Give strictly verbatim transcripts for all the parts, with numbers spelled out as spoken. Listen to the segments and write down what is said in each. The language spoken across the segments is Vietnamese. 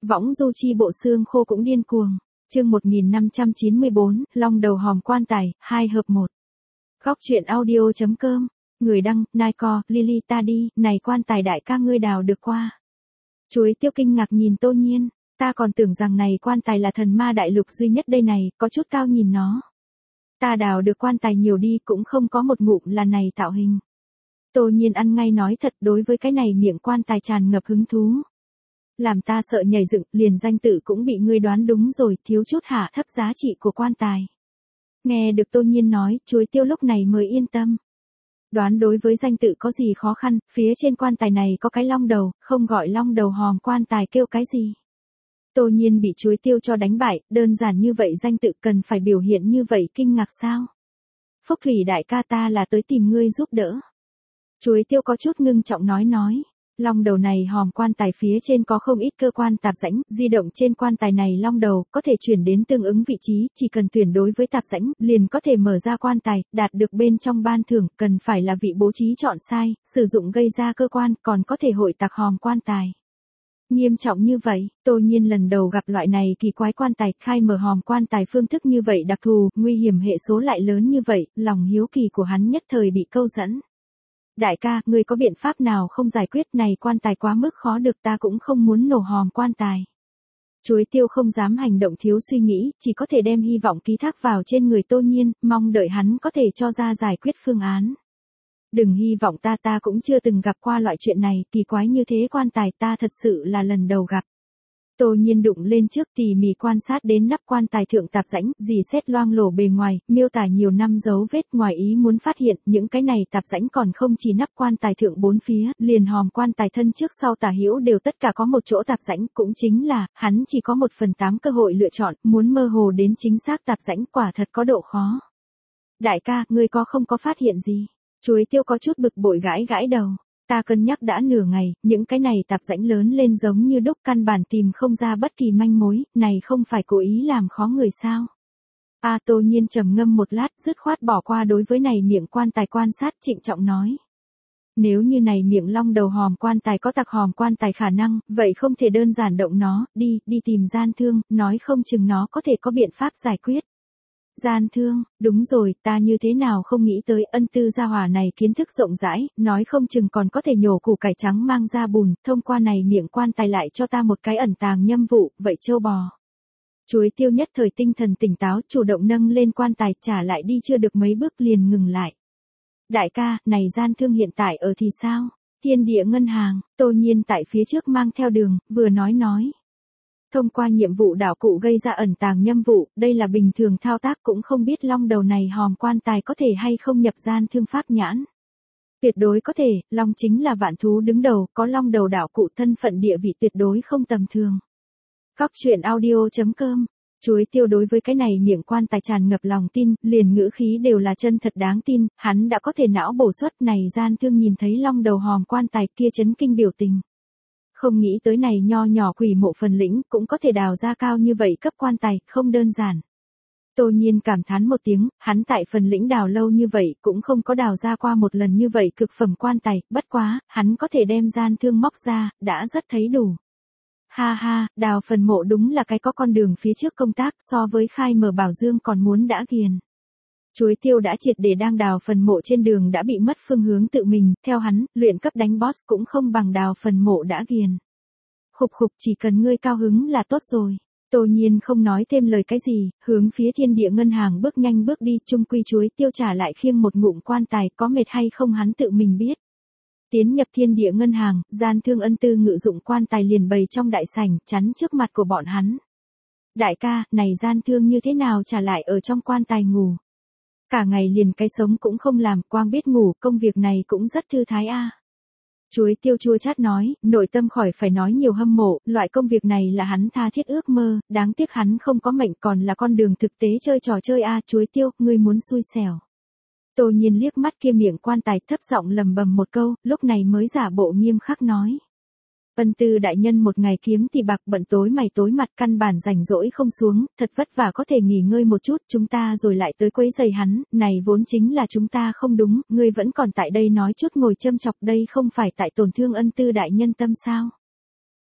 Võng du chi bộ xương khô cũng điên cuồng. Chương một nghìn năm trăm chín mươi bốn, long đầu hòm quan tài, hai hợp một. Góc truyện audio.com. Người đăng, Naiko, Lily ta đi, này quan tài đại ca ngươi đào được qua. Chuối tiêu kinh ngạc nhìn Tô Nhiên, ta còn tưởng rằng này quan tài là thần ma đại lục duy nhất đây này, có chút cao nhìn nó. Ta đào được quan tài nhiều đi cũng không có một ngụm là này tạo hình. Tô Nhiên ăn ngay nói thật, đối với cái này miệng quan tài tràn ngập hứng thú. Làm ta sợ nhảy dựng, liền danh tự cũng bị ngươi đoán đúng rồi, thiếu chút hạ thấp giá trị của quan tài. Nghe được Tô Nhiên nói, chuối tiêu lúc này mới yên tâm. Đoán đối với danh tự có gì khó khăn, phía trên quan tài này có cái long đầu, không gọi long đầu hòm quan tài kêu cái gì. Tô Nhiên bị chuối tiêu cho đánh bại, đơn giản như vậy danh tự cần phải biểu hiện như vậy kinh ngạc sao? Phúc Thủy đại ca ta là tới tìm ngươi giúp đỡ. Chuối tiêu có chút ngưng trọng nói nói. Long đầu này hòm quan tài phía trên có không ít cơ quan tạp rãnh, di động trên quan tài này long đầu, có thể chuyển đến tương ứng vị trí, chỉ cần tuyển đối với tạp rãnh, liền có thể mở ra quan tài, đạt được bên trong ban thưởng, cần phải là vị bố trí chọn sai, sử dụng gây ra cơ quan, còn có thể hội tạc hòm quan tài. Nghiêm trọng như vậy, Tô Nhiên lần đầu gặp loại này kỳ quái quan tài, khai mở hòm quan tài phương thức như vậy đặc thù, nguy hiểm hệ số lại lớn như vậy, lòng hiếu kỳ của hắn nhất thời bị câu dẫn. Đại ca, ngươi có biện pháp nào không giải quyết này quan tài quá mức khó được, ta cũng không muốn nổ hòm quan tài. Chuối tiêu không dám hành động thiếu suy nghĩ, chỉ có thể đem hy vọng ký thác vào trên người Tô Nhiên, mong đợi hắn có thể cho ra giải quyết phương án. Đừng hy vọng ta ta cũng chưa từng gặp qua loại chuyện này, kỳ quái như thế quan tài ta thật sự là lần đầu gặp. Tô Nhiên đụng lên trước tỉ mỉ quan sát đến nắp quan tài thượng tạp rãnh, dì xét loang lổ bề ngoài, miêu tả nhiều năm dấu vết, ngoài ý muốn phát hiện, những cái này tạp rãnh còn không chỉ nắp quan tài thượng bốn phía, liền hòm quan tài thân trước sau tả hữu đều tất cả có một chỗ tạp rãnh, cũng chính là, hắn chỉ có một phần tám cơ hội lựa chọn, muốn mơ hồ đến chính xác tạp rãnh quả thật có độ khó. Đại ca, ngươi có không có phát hiện gì? Chuối tiêu có chút bực bội gãi gãi đầu. Ta cân nhắc đã nửa ngày, những cái này tạp rãnh lớn lên giống như đúc, căn bản tìm không ra bất kỳ manh mối, này không phải cố ý làm khó người sao. A Tô Nhiên trầm ngâm một lát, dứt khoát bỏ qua đối với này miệng quan tài quan sát, trịnh trọng nói. Nếu như này miệng long đầu hòm quan tài có tạc hòm quan tài khả năng, vậy không thể đơn giản động nó, đi, đi tìm gian thương, nói không chừng nó có thể có biện pháp giải quyết. Gian thương, đúng rồi, ta như thế nào không nghĩ tới Ân Tư gia hỏa này kiến thức rộng rãi, nói không chừng còn có thể nhổ củ cải trắng mang ra bùn, thông qua này miệng quan tài lại cho ta một cái ẩn tàng nhâm vụ, vậy châu bò. Chuối tiêu nhất thời tinh thần tỉnh táo, chủ động nâng lên quan tài, trả lại đi chưa được mấy bước liền ngừng lại. Đại ca, này gian thương hiện tại ở thì sao? Thiên Địa ngân hàng, Tô Nhiên tại phía trước mang theo đường, vừa nói nói. Thông qua nhiệm vụ đảo cụ gây ra ẩn tàng nhâm vụ, đây là bình thường thao tác, cũng không biết long đầu này hòm quan tài có thể hay không nhập gian thương pháp nhãn. Tuyệt đối có thể, long chính là vạn thú đứng đầu, có long đầu đảo cụ thân phận địa vị tuyệt đối không tầm thường. Góc truyện audio.com. Chuối tiêu đối với cái này miệng quan tài tràn ngập lòng tin, liền ngữ khí đều là chân thật đáng tin, hắn đã có thể não bổ xuất này gian thương nhìn thấy long đầu hòm quan tài kia chấn kinh biểu tình. Không nghĩ tới này nho nhỏ quỷ mộ phần lĩnh cũng có thể đào ra cao như vậy cấp quan tài, không đơn giản. Tô Nhiên cảm thán một tiếng, hắn tại phần lĩnh đào lâu như vậy cũng không có đào ra qua một lần như vậy cực phẩm quan tài, bất quá, hắn có thể đem gian thương móc ra, đã rất thấy đủ. Ha ha, đào phần mộ đúng là cái có con đường phía trước công tác, so với khai mở bảo dương còn muốn đã ghiền. Chuối tiêu đã triệt để đang đào phần mộ trên đường đã bị mất phương hướng tự mình, theo hắn, luyện cấp đánh boss cũng không bằng đào phần mộ đã ghiền. Khục khục, chỉ cần ngươi cao hứng là tốt rồi. Tô Nhiên không nói thêm lời cái gì, hướng phía Thiên Địa ngân hàng bước nhanh bước đi, chung quy chuối tiêu trả lại khiêng một ngụm quan tài, có mệt hay không hắn tự mình biết. Tiến nhập Thiên Địa ngân hàng, gian thương Ân Tư ngự dụng quan tài liền bày trong đại sảnh, chắn trước mặt của bọn hắn. Đại ca, này gian thương như thế nào trả lại ở trong quan tài ngủ? Cả ngày liền cái sống cũng không làm, quang biết ngủ, công việc này cũng rất thư thái a. À. Chuối tiêu chua chát nói, nội tâm khỏi phải nói nhiều hâm mộ, loại công việc này là hắn tha thiết ước mơ, đáng tiếc hắn không có mệnh, còn là con đường thực tế chơi trò chơi a. À, chuối tiêu, ngươi muốn xui xẻo. Tô Nhiên liếc mắt kia miệng quan tài, thấp giọng lầm bầm một câu, lúc này mới giả bộ nghiêm khắc nói. Ân Tư đại nhân một ngày kiếm thì bạc, bận tối mày tối mặt, căn bản rảnh rỗi không xuống, thật vất vả có thể nghỉ ngơi một chút, chúng ta rồi lại tới quấy rầy hắn, này vốn chính là chúng ta không đúng, ngươi vẫn còn tại đây nói chút ngồi châm chọc, đây không phải tại tổn thương Ân Tư đại nhân tâm sao?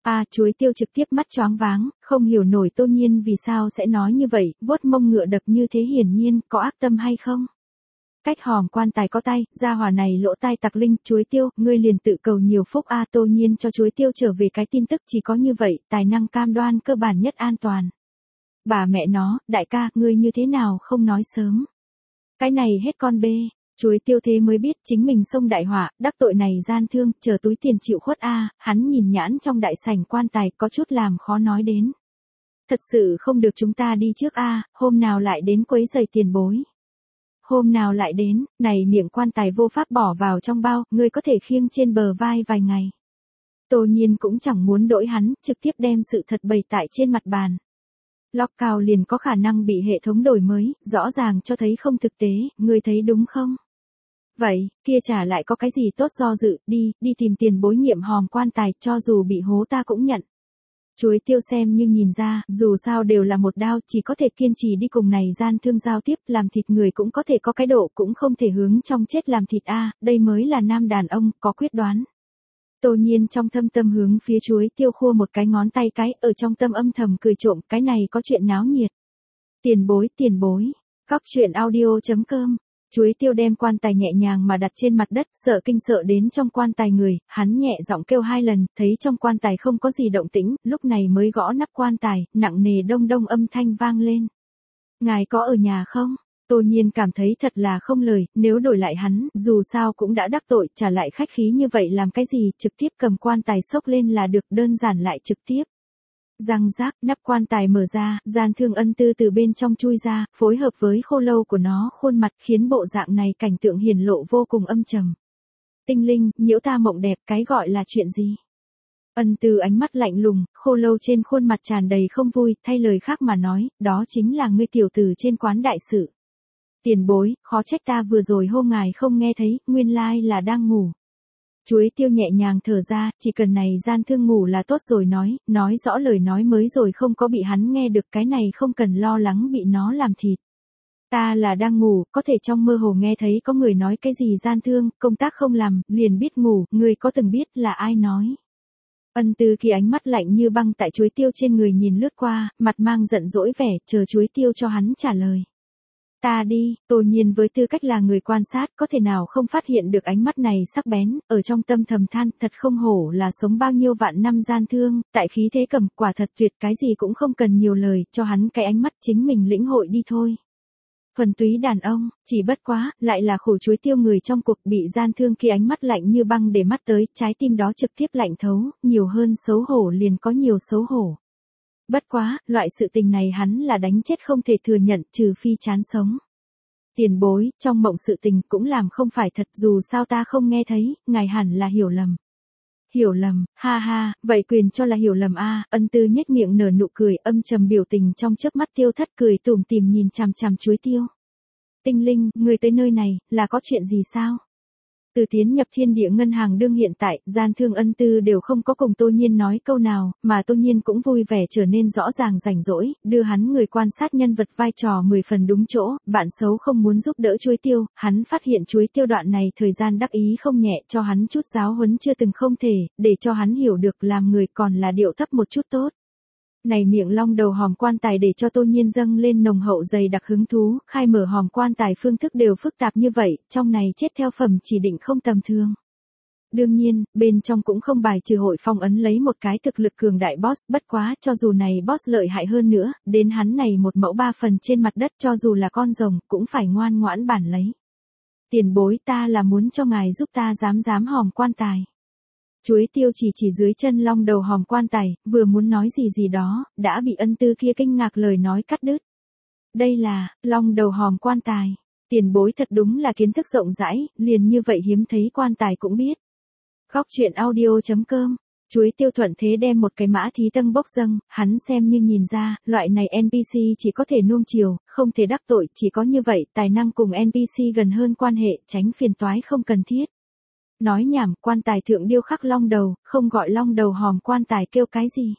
À, chuối tiêu trực tiếp mắt choáng váng, không hiểu nổi Tô Nhiên vì sao sẽ nói như vậy, vuốt mông ngựa đập như thế hiển nhiên, có ác tâm hay không? Cách hòm quan tài có tay, gia hỏa này lỗ tai tặc linh, chuối tiêu, ngươi liền tự cầu nhiều phúc a. Tô Nhiên cho chuối tiêu trở về cái tin tức chỉ có như vậy, tài năng cam đoan cơ bản nhất an toàn. Bà mẹ nó, đại ca, ngươi như thế nào không nói sớm? Cái này hết con bê. Chuối tiêu thế mới biết chính mình xông đại họa, đắc tội này gian thương, chờ túi tiền chịu khuất a. Hắn nhìn nhãn trong đại sảnh quan tài có chút làm khó nói đến. Thật sự không được chúng ta đi trước a, hôm nào lại đến quấy giày tiền bối. Hôm nào lại đến, này miệng quan tài vô pháp bỏ vào trong bao, ngươi có thể khiêng trên bờ vai vài ngày. Tô Nhiên cũng chẳng muốn đổi hắn, trực tiếp đem sự thật bày tại trên mặt bàn. Lock cao liền có khả năng bị hệ thống đổi mới, rõ ràng cho thấy không thực tế, ngươi thấy đúng không? Vậy, kia trả lại có cái gì tốt do dự, đi, đi tìm tiền bối nghiệm hòm quan tài, cho dù bị hố ta cũng nhận. Chuối tiêu xem như nhìn ra, dù sao đều là một đao, chỉ có thể kiên trì đi cùng này gian thương giao tiếp, làm thịt người cũng có thể có cái độ, cũng không thể hướng trong chết làm thịt a, đây mới là nam đàn ông, có quyết đoán. Tô Nhiên trong thâm tâm hướng phía chuối tiêu khua một cái ngón tay cái, ở trong tâm âm thầm cười trộm, cái này có chuyện náo nhiệt. Tiền bối, tiền bối, Cóc truyện audio chấm com. Chuối tiêu đem quan tài nhẹ nhàng mà đặt trên mặt đất, sợ kinh sợ đến trong quan tài người, hắn nhẹ giọng kêu hai lần, thấy trong quan tài không có gì động tĩnh, lúc này mới gõ nắp quan tài, nặng nề đông đông âm thanh vang lên. Ngài có ở nhà không? Tô Nhiên cảm thấy thật là không lời, nếu đổi lại hắn, dù sao cũng đã đắc tội, trả lại khách khí như vậy làm cái gì, trực tiếp cầm quan tài xốc lên là được, đơn giản lại trực tiếp. Răng rác, nắp quan tài mở ra, gian thương ân tư từ bên trong chui ra, phối hợp với khô lâu của nó khuôn mặt khiến bộ dạng này cảnh tượng hiển lộ vô cùng âm trầm. Tinh linh, nhiễu ta mộng đẹp, cái gọi là chuyện gì? Ân tư ánh mắt lạnh lùng, khô lâu trên khuôn mặt tràn đầy không vui, thay lời khác mà nói, đó chính là ngươi tiểu tử trên quán đại sự. Tiền bối, khó trách ta vừa rồi hô ngài không nghe thấy, nguyên lai là đang ngủ. Chuối tiêu nhẹ nhàng thở ra, chỉ cần này gian thương ngủ là tốt rồi nói, nói rõ lời nói mới rồi không có bị hắn nghe được, cái này không cần lo lắng bị nó làm thịt. Ta là đang ngủ, có thể trong mơ hồ nghe thấy có người nói cái gì gian thương, công tác không làm, liền biết ngủ, người có từng biết là ai nói. Ân tư khi ánh mắt lạnh như băng tại chuối tiêu trên người nhìn lướt qua, mặt mang giận dỗi vẻ, chờ chuối tiêu cho hắn trả lời. Ta đi, Tô Nhiên với tư cách là người quan sát, có thể nào không phát hiện được ánh mắt này sắc bén, ở trong tâm thầm than, thật không hổ là sống bao nhiêu vạn năm gian thương, tại khí thế cầm, quả thật tuyệt, cái gì cũng không cần nhiều lời, cho hắn cái ánh mắt chính mình lĩnh hội đi thôi. Thuần túy đàn ông, chỉ bất quá, lại là khổ chuối tiêu người trong cuộc bị gian thương khi ánh mắt lạnh như băng để mắt tới, trái tim đó trực tiếp lạnh thấu, nhiều hơn xấu hổ liền có nhiều xấu hổ. Bất quá, loại sự tình này hắn là đánh chết không thể thừa nhận, trừ phi chán sống. Tiền bối, trong mộng sự tình cũng làm không phải thật, dù sao ta không nghe thấy, ngài hẳn là hiểu lầm. Hiểu lầm, ha ha, vậy quyền cho là hiểu lầm a. Ân tư nhếch miệng nở nụ cười, âm trầm biểu tình trong chớp mắt tiêu thất, cười tủm tỉm nhìn chằm chằm chuối tiêu. Tinh linh, người tới nơi này, là có chuyện gì sao? Từ tiến nhập thiên địa ngân hàng đương hiện tại, gian thương ân tư đều không có cùng Tô Nhiên nói câu nào, mà Tô Nhiên cũng vui vẻ trở nên rõ ràng rảnh rỗi, đưa hắn người quan sát nhân vật vai trò mười phần đúng chỗ, bạn xấu không muốn giúp đỡ chuối tiêu, hắn phát hiện chuối tiêu đoạn này thời gian đắc ý không nhẹ, cho hắn chút giáo huấn chưa từng không thể, để cho hắn hiểu được làm người còn là điệu thấp một chút tốt. Này miệng long đầu hòm quan tài để cho Tô Nhiên dâng lên nồng hậu dày đặc hứng thú, khai mở hòm quan tài phương thức đều phức tạp như vậy, trong này chết theo phẩm chỉ định không tầm thường. Đương nhiên, bên trong cũng không bài trừ hội phong ấn lấy một cái thực lực cường đại boss, bất quá, cho dù này boss lợi hại hơn nữa, đến hắn này một mẫu ba phần trên mặt đất cho dù là con rồng, cũng phải ngoan ngoãn bản lấy. Tiền bối ta là muốn cho ngài giúp ta dám dám hòm quan tài. Chuối tiêu chỉ chỉ dưới chân long đầu hòm quan tài, vừa muốn nói gì gì đó, đã bị ân tư kia kinh ngạc lời nói cắt đứt. Đây là, long đầu hòm quan tài. Tiền bối thật đúng là kiến thức rộng rãi, liền như vậy hiếm thấy quan tài cũng biết. Cóc truyện audio chấm com. Chuối tiêu thuận thế đem một cái mã thí tâm bốc dâng, hắn xem như nhìn ra, loại này en pê xê chỉ có thể nuông chiều, không thể đắc tội, chỉ có như vậy, tài năng cùng en pê xê gần hơn quan hệ, tránh phiền toái không cần thiết. Nói nhảm, quan tài thượng điêu khắc long đầu, không gọi long đầu hòm quan tài kêu cái gì.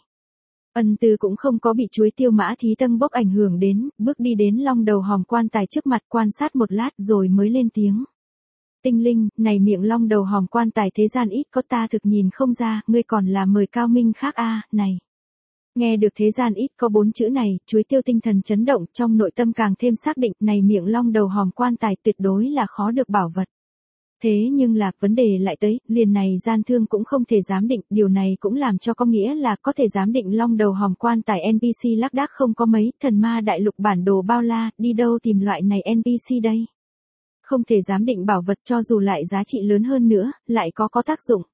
Ân tư cũng không có bị chuối tiêu mã thí tâm bốc ảnh hưởng đến, bước đi đến long đầu hòm quan tài trước mặt quan sát một lát rồi mới lên tiếng. Tinh linh, này miệng long đầu hòm quan tài thế gian ít có ta thực nhìn không ra, ngươi còn là mời cao minh khác a này. Nghe được thế gian ít có bốn chữ này, chuối tiêu tinh thần chấn động, trong nội tâm càng thêm xác định, này miệng long đầu hòm quan tài tuyệt đối là khó được bảo vật. Thế nhưng là, vấn đề lại tới, liền này gian thương cũng không thể giám định, điều này cũng làm cho có nghĩa là có thể giám định long đầu hòm quan tài en pê xê lác đác không có mấy, thần ma đại lục bản đồ bao la, đi đâu tìm loại này en pê xê đây. Không thể giám định bảo vật cho dù lại giá trị lớn hơn nữa, lại có có tác dụng.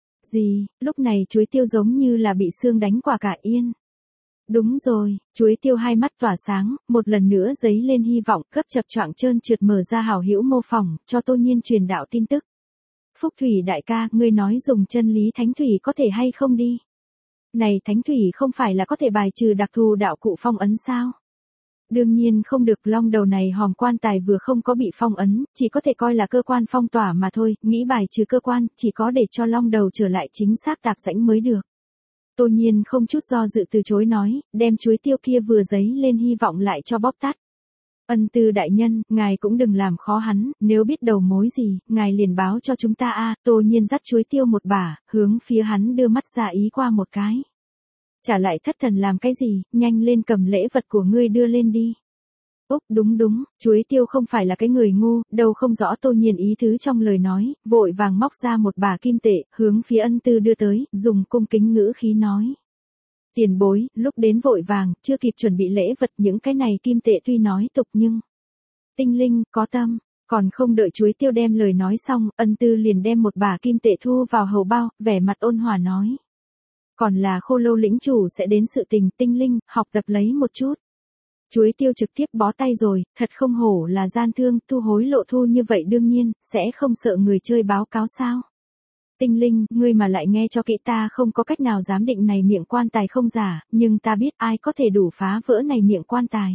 Gì, lúc này chuối tiêu giống như là bị xương đánh quả cả yên. Đúng rồi, chuối tiêu hai mắt tỏa sáng, một lần nữa giấy lên hy vọng, gấp chập choạng trơn trượt mở ra hảo hữu mô phỏng, cho Tô Nhiên truyền đạo tin tức. Phúc Thủy đại ca, ngươi nói dùng chân lý thánh thủy có thể hay không đi? Này thánh thủy không phải là có thể bài trừ đặc thù đạo cụ phong ấn sao? Đương nhiên không được, long đầu này hòm quan tài vừa không có bị phong ấn, chỉ có thể coi là cơ quan phong tỏa mà thôi, nghĩ bài trừ cơ quan, chỉ có để cho long đầu trở lại chính xác tạc rãnh mới được. Tô Nhiên không chút do dự từ chối nói, đem chuối tiêu kia vừa giấy lên hy vọng lại cho bóp tắt. Ân Tư đại nhân, ngài cũng đừng làm khó hắn, nếu biết đầu mối gì, ngài liền báo cho chúng ta a. Tô Nhiên dắt chuối tiêu một bả, hướng phía hắn đưa mắt ra ý qua một cái. Trả lại thất thần làm cái gì, nhanh lên cầm lễ vật của ngươi đưa lên đi. Úc đúng đúng, chuối tiêu không phải là cái người ngu, đâu không rõ Tô Nhiên ý thứ trong lời nói, vội vàng móc ra một bả kim tệ, hướng phía Ân Tư đưa tới, dùng cung kính ngữ khí nói. Tiền bối, lúc đến vội vàng, chưa kịp chuẩn bị lễ vật, những cái này kim tệ tuy nói tục nhưng tinh linh, có tâm, còn không đợi chuối tiêu đem lời nói xong, Ân Tư liền đem một bả kim tệ thu vào hầu bao, vẻ mặt ôn hòa nói. Còn là Khô Lâu lĩnh chủ sẽ đến sự tình, tinh linh, học tập lấy một chút. Chuối tiêu trực tiếp bó tay rồi, thật không hổ là gian thương, thu hối lộ thu như vậy đương nhiên, sẽ không sợ người chơi báo cáo sao. Tinh linh, ngươi mà lại nghe cho kỹ, ta không có cách nào giám định này miệng quan tài không giả, nhưng ta biết ai có thể đủ phá vỡ này miệng quan tài.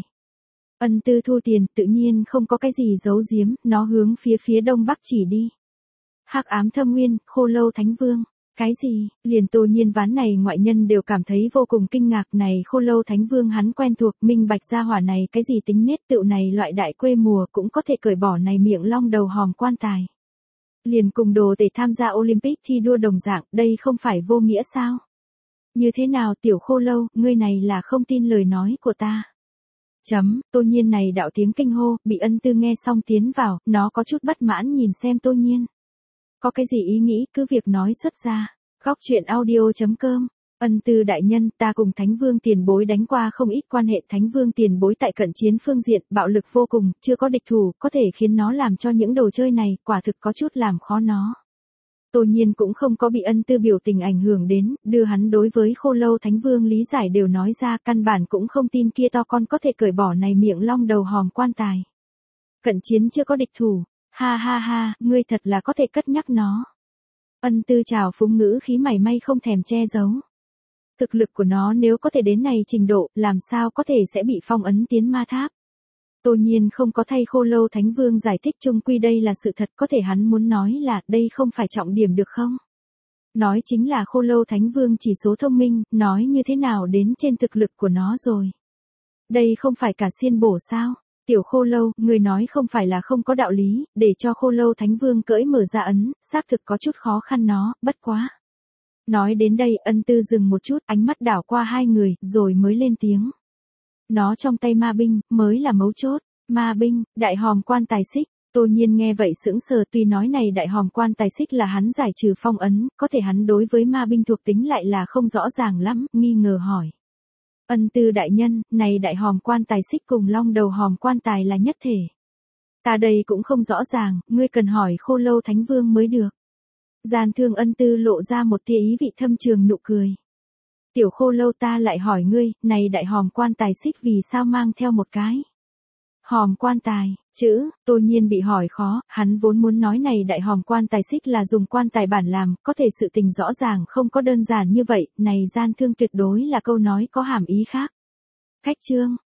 Ân Tư thu tiền, tự nhiên không có cái gì giấu giếm, nó hướng phía phía đông bắc chỉ đi. Hắc ám thâm nguyên, Khô Lâu Thánh Vương. Cái gì, liền Tô Nhiên ván này ngoại nhân đều cảm thấy vô cùng kinh ngạc, này Khô Lâu Thánh Vương hắn quen thuộc, minh bạch gia hỏa này cái gì tính nết tựu này loại đại quê mùa cũng có thể cởi bỏ này miệng long đầu hòm quan tài. Liền cùng đồ để tham gia Olympic thi đua đồng dạng, đây không phải vô nghĩa sao? Như thế nào tiểu Khô Lâu, ngươi này là không tin lời nói của ta. Chấm, Tô Nhiên này đạo tiếng kinh hô, bị Ân Tư nghe xong tiến vào, nó có chút bất mãn nhìn xem Tô Nhiên. Có cái gì ý nghĩ, cứ việc nói xuất ra. Góc truyện audio chấm com. Ân Tư đại nhân, ta cùng Thánh Vương tiền bối đánh qua không ít quan hệ, Thánh Vương tiền bối tại cận chiến phương diện, bạo lực vô cùng, chưa có địch thủ, có thể khiến nó làm cho những đồ chơi này, quả thực có chút làm khó nó. Tô Nhiên cũng không có bị Ân Tư biểu tình ảnh hưởng đến, đưa hắn đối với Khô Lâu Thánh Vương lý giải đều nói ra, căn bản cũng không tin kia to con có thể cởi bỏ này miệng long đầu hòm quan tài. Cận chiến chưa có địch thủ. Ha ha ha, ngươi thật là có thể cất nhắc nó. Ân Tư trào phúng ngữ khí mảy may không thèm che giấu. Thực lực của nó nếu có thể đến này trình độ, làm sao có thể sẽ bị phong ấn tiến ma tháp. Tô Nhiên không có thay Khô Lâu Thánh Vương giải thích, chung quy đây là sự thật, có thể hắn muốn nói là đây không phải trọng điểm được không? Nói chính là Khô Lâu Thánh Vương chỉ số thông minh, nói như thế nào đến trên thực lực của nó rồi. Đây không phải cả xiên bổ sao? Tiểu Khô Lâu, người nói không phải là không có đạo lý, để cho Khô Lâu Thánh Vương cởi mở ra ấn, xác thực có chút khó khăn nó, bất quá. Nói đến đây, Ân Tư dừng một chút, ánh mắt đảo qua hai người, rồi mới lên tiếng. Nó trong tay ma binh, mới là mấu chốt, ma binh, đại hòm quan tài xích. Tô Nhiên nghe vậy sững sờ, tuy nói này đại hòm quan tài xích là hắn giải trừ phong ấn, có thể hắn đối với ma binh thuộc tính lại là không rõ ràng lắm, nghi ngờ hỏi. Ân Tư đại nhân, này đại hòm quan tài xích cùng long đầu hòm quan tài là nhất thể. Ta đây cũng không rõ ràng, ngươi cần hỏi Khô Lâu Thánh Vương mới được. Gian thương Ân Tư lộ ra một tia ý vị thâm trường nụ cười. Tiểu Khô Lâu, ta lại hỏi ngươi, này đại hòm quan tài xích vì sao mang theo một cái hòm quan tài, chữ, Tô Nhiên bị hỏi khó, hắn vốn muốn nói này đại hòm quan tài xích là dùng quan tài bản làm, có thể sự tình rõ ràng không có đơn giản như vậy, này gian thương tuyệt đối là câu nói có hàm ý khác. Khách chương,